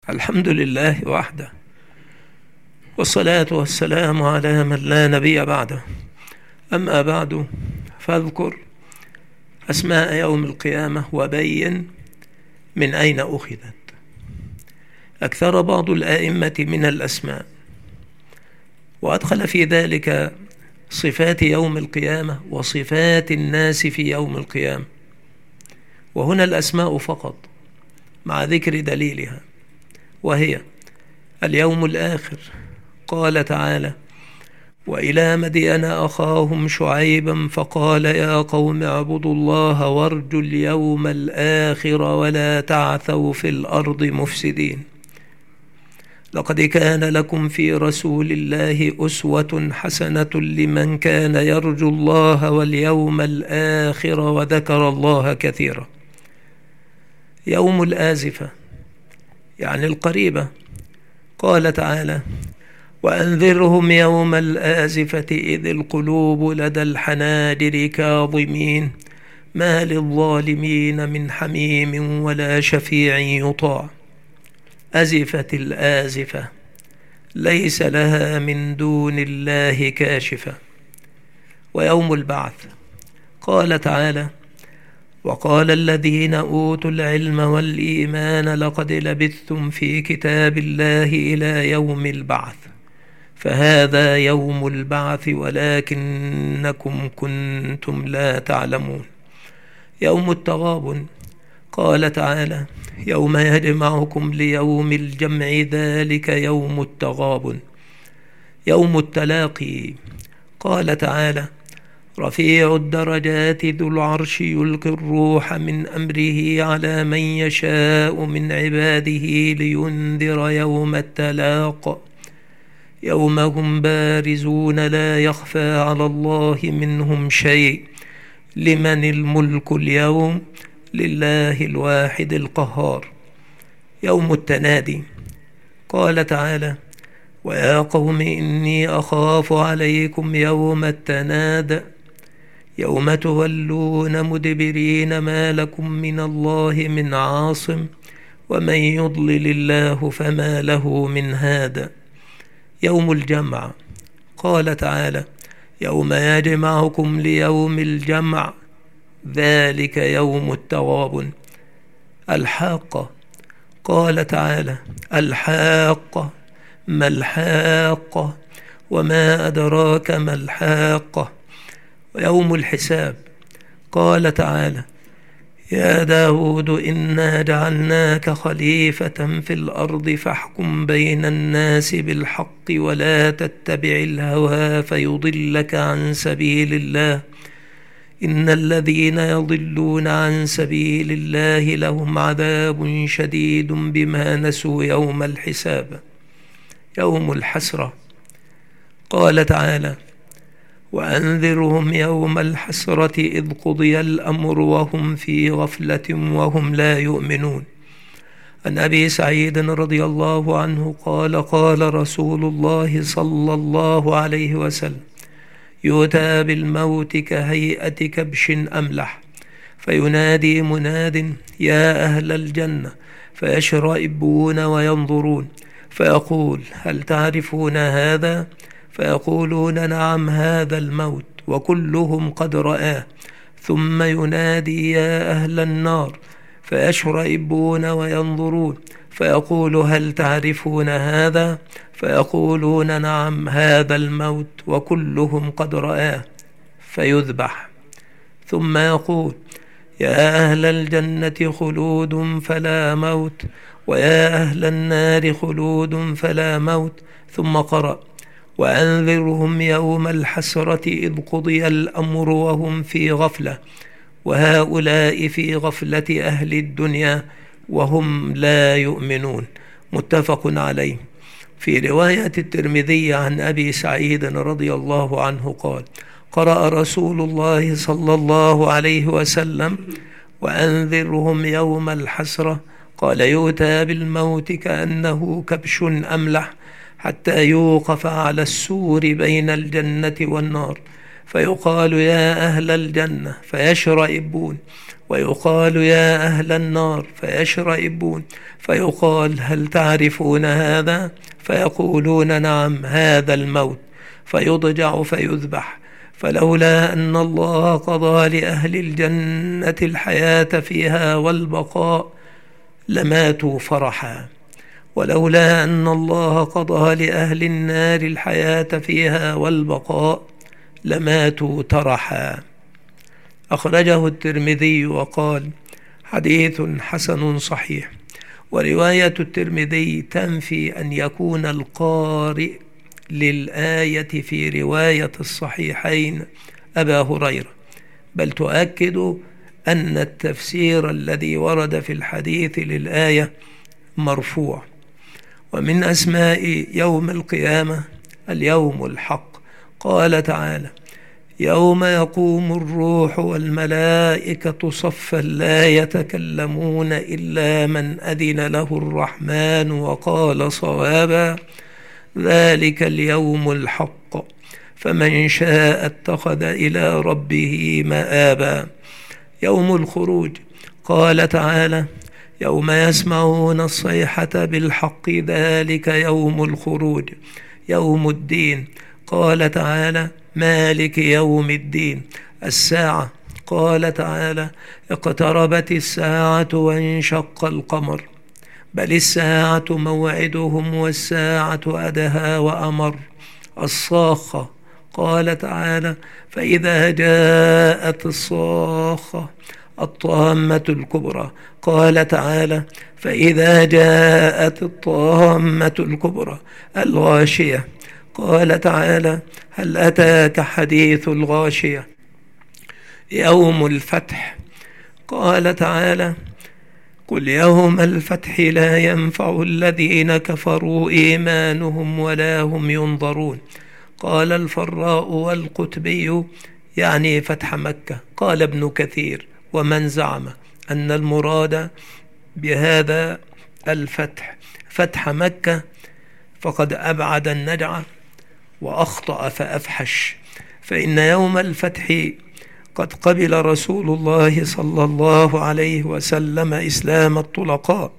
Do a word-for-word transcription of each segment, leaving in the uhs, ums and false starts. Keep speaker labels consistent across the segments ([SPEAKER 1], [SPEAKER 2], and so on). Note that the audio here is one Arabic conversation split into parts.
[SPEAKER 1] الحمد لله وحده، والصلاة والسلام على من لا نبي بعده. أما بعد، فاذكر أسماء يوم القيامة وبين من أين أخذت. أكثر بعض الآئمة من الأسماء، وأدخل في ذلك صفات يوم القيامة وصفات الناس في يوم القيامة، وهنا الأسماء فقط مع ذكر دليلها، وهي اليوم الآخر. قال تعالى: وإلى مدين أخاهم شعيبا فقال يا قوم اعبدوا الله وارجوا اليوم الآخر ولا تعثوا في الأرض مفسدين. لقد كان لكم في رسول الله أسوة حسنة لمن كان يرجو الله واليوم الآخر وذكر الله كثيرا. يوم الآزفة يعني القريبة. قال تعالى: وأنذرهم يوم الآزفة إذ القلوب لدى الحناجر كاظمين ما للظالمين من حميم ولا شفيع يطاع. أزفت الآزفة ليس لها من دون الله كاشفة. ويوم البعث. قال تعالى: وقال الذين أوتوا العلم والإيمان لقد لبثتم في كتاب الله إلى يوم البعث فهذا يوم البعث ولكنكم كنتم لا تعلمون. يوم التغابن. قال تعالى: يوم يجمعكم ليوم الجمع ذلك يوم التغابن. يوم التلاقي. قال تعالى: رفيع الدرجات ذو العرش يلقي الروح من أمره على من يشاء من عباده لينذر يوم التلاق يوم هم بارزون لا يخفى على الله منهم شيء لمن الملك اليوم لله الواحد القهار. يوم التنادي. قال تعالى: ويا قوم إني أخاف عليكم يوم التناد يوم تولون مدبرين ما لكم من الله من عاصم ومن يضلل الله فما له من هاد. يوم الجمع. قال تعالى: يوم يجمعكم ليوم الجمع ذلك يوم التغابن. الحاقة. قال تعالى: الحاقة ما الحاقة وما أدراك ما الحاقة. ويوم الحساب. قال تعالى: يا داود إنا جعلناك خليفة في الأرض فاحكم بين الناس بالحق ولا تتبع الهوى فيضلك عن سبيل الله إن الذين يضلون عن سبيل الله لهم عذاب شديد بما نسوا يوم الحساب. يوم الحسرة. قال تعالى: وأنذرهم يوم الحسرة إذ قضي الأمر وهم في غفلة وهم لا يؤمنون. عن أبي سعيد رضي الله عنه قال: قال رسول الله صلى الله عليه وسلم: يؤتى بالموت كهيئة كبش أملح فينادي مناد يا أهل الجنة فيشرئبون وينظرون فيقول: هل تعرفون هذا؟ فيقولون: نعم هذا الموت، وكلهم قد رآه. ثم ينادي يا أهل النار فيشرئبون وينظرون فيقول: هل تعرفون هذا؟ فيقولون: نعم هذا الموت، وكلهم قد رآه. فيذبح. ثم يقول: يا أهل الجنة خلود فلا موت، ويا أهل النار خلود فلا موت. ثم قرأ: وأنذرهم يوم الحسرة إذ قضي الأمر وهم في غفلة وهؤلاء في غفلة أهل الدنيا وهم لا يؤمنون. متفق عليه. في رواية الترمذي عن أبي سعيد رضي الله عنه قال: قرأ رسول الله صلى الله عليه وسلم: وأنذرهم يوم الحسرة. قال: يؤتى بالموت كأنه كبش أملح حتى يوقف على السور بين الجنة والنار فيقال: يا أهل الجنة فيشرئبون، ويقال يا أهل النار فيشرئبون، فيقال هل تعرفون هذا؟ فيقولون نعم هذا الموت، فيضجع فيذبح. فلولا أن الله قضى لأهل الجنة الحياة فيها والبقاء لماتوا فرحا، ولولا أن الله قضى لأهل النار الحياة فيها والبقاء لماتوا ترحا. أخرجه الترمذي وقال حديث حسن صحيح. ورواية الترمذي تنفي أن يكون القارئ للآية في رواية الصحيحين أبا هريرة، بل تؤكد أن التفسير الذي ورد في الحديث للآية مرفوع. ومن أسماء يوم القيامة اليوم الحق، قال تعالى يوم يقوم الروح والملائكة صفا لا يتكلمون إلا من أذن له الرحمن وقال صوابا، ذلك اليوم الحق فمن شاء اتخذ إلى ربه مآبا. يوم الخروج، قال تعالى يوم يسمعون الصيحة بالحق ذلك يوم الخروج. يوم الدين، قال تعالى مالك يوم الدين. الساعة، قال تعالى اقتربت الساعة وانشق القمر. بل الساعة موعدهم والساعة أدهى وأمر. الصاخة، قال تعالى فإذا جاءت الصاخة. الطامة الكبرى، قال تعالى فإذا جاءت الطامة الكبرى. الغاشية، قال تعالى هل أتاك حديث الغاشية. يوم الفتح، قال تعالى قل يوم الفتح لا ينفع الذين كفروا إيمانهم ولا هم ينظرون. قال الفراء والقتبي يعني فتح مكة. قال ابن كثير ومن زعم أن المراد بهذا الفتح فتح مكة فقد أبعد النجعة وأخطأ فأفحش، فإن يوم الفتح قد قبل رسول الله صلى الله عليه وسلم إسلام الطلقاء،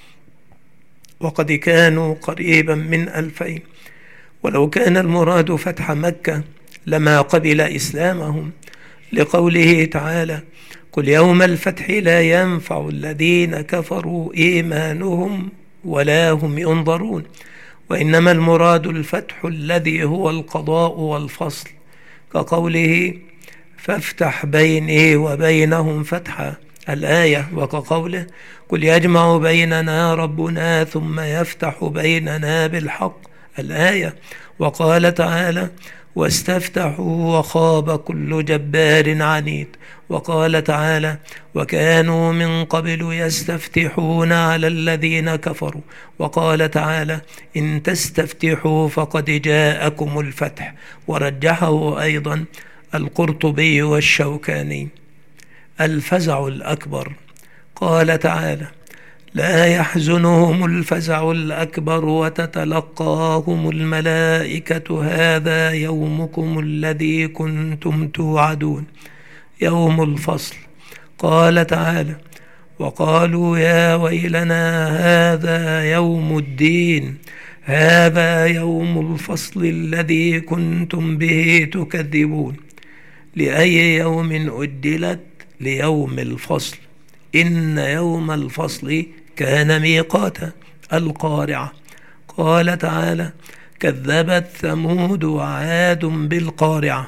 [SPEAKER 1] وقد كانوا قريبا من ألفين، ولو كان المراد فتح مكة لما قبل إسلامهم، لقوله تعالى قل يوم الفتح لا ينفع الذين كفروا إيمانهم ولا هم ينظرون. وإنما المراد الفتح الذي هو القضاء والفصل، كقوله فافتح بيني وبينهم فتحا الآية، وكقوله قل يجمع بيننا ربنا ثم يفتح بيننا بالحق الآية. وقال تعالى واستفتحوا وخاب كل جبار عنيد. وقال تعالى وكانوا من قبل يستفتحون على الذين كفروا. وقال تعالى إن تستفتحوا فقد جاءكم الفتح. ورجحه أيضا القرطبي والشوكاني. الفزع الأكبر، قال تعالى لا يحزنهم الفزع الأكبر وتتلقاهم الملائكة هذا يومكم الذي كنتم توعدون. يوم الفصل، قال تعالى وقالوا يا ويلنا هذا يوم الدين هذا يوم الفصل الذي كنتم به تكذبون. لأي يوم أجلت؟ ليوم الفصل. إن يوم الفصل كان ميقاتا. القارعة، قال تعالى كذبت ثمود وعاد بالقارعة.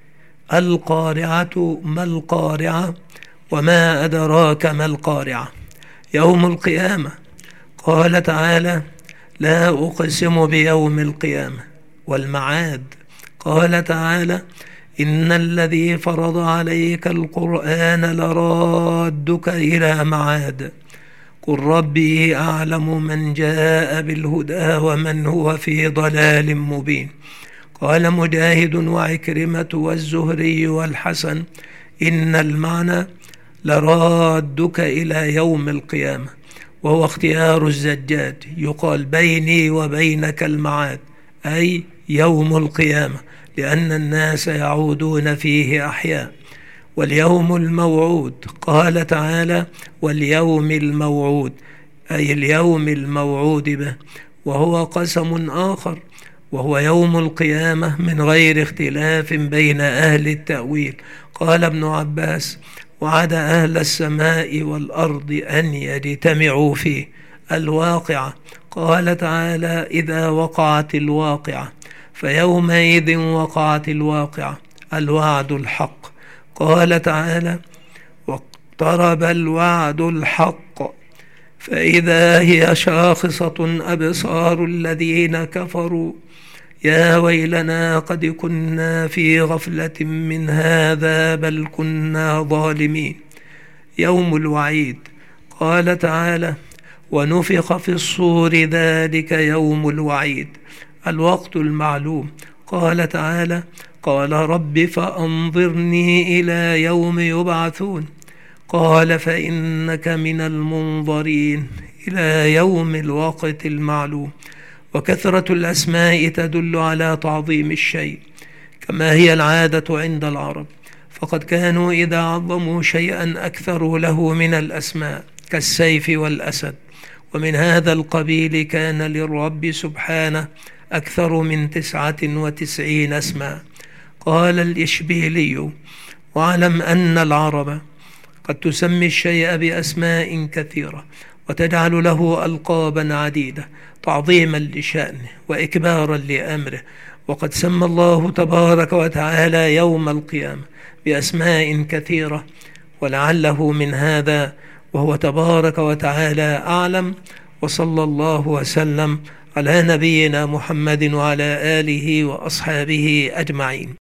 [SPEAKER 1] القارعة ما القارعة وما أدراك ما القارعة. يوم القيامة، قال تعالى لا أقسم بيوم القيامة. والمعاد، قال تعالى إن الذي فرض عليك القرآن لرادك إلى معاد. قل ربي أعلم من جاء بالهدى ومن هو في ضلال مبين. قال مجاهد وعكرمة والزهري والحسن إن المعنى لرادك إلى يوم القيامة، وهو اختيار الزجاج، يقال بيني وبينك المعاد، أي يوم القيامة، لأن الناس يعودون فيه أحياء. واليوم الموعود. قال تعالى واليوم الموعود، أي اليوم الموعود به، وهو قسم آخر وهو يوم القيامة من غير اختلاف بين أهل التأويل. قال ابن عباس وعد أهل السماء والأرض أن يجتمعوا فيه. الواقعة. قال تعالى إذا وقعت الواقعة فيومئذ وقعت الواقعة. الوعد الحق. قال تعالى واقترب الوعد الحق فإذا هي شاخصة أبصار الذين كفروا يا ويلنا قد كنا في غفلة من هذا بل كنا ظالمين. يوم الوعيد. قال تعالى ونفخ في الصور ذلك يوم الوعيد. الوقت المعلوم. قال تعالى قال رب فأنظرني إلى يوم يبعثون. قال فإنك من المنظرين إلى يوم الوقت المعلوم. وكثرة الأسماء تدل على تعظيم الشيء كما هي العادة عند العرب، فقد كانوا إذا عظموا شيئا أكثروا له من الأسماء كالسيف والأسد، ومن هذا القبيل كان للرب سبحانه أكثر من تسعة وتسعين اسما. قال الإشبيلي واعلم أن العرب قد تسمي الشيء بأسماء كثيرة وتجعل له ألقابا عديدة تعظيما لشأنه وإكبارا لأمره، وقد سمى الله تبارك وتعالى يوم القيامة بأسماء كثيرة، ولعله من هذا وهو تبارك وتعالى أعلم. وصلى الله وسلم على نبينا محمد وعلى آله وأصحابه أجمعين.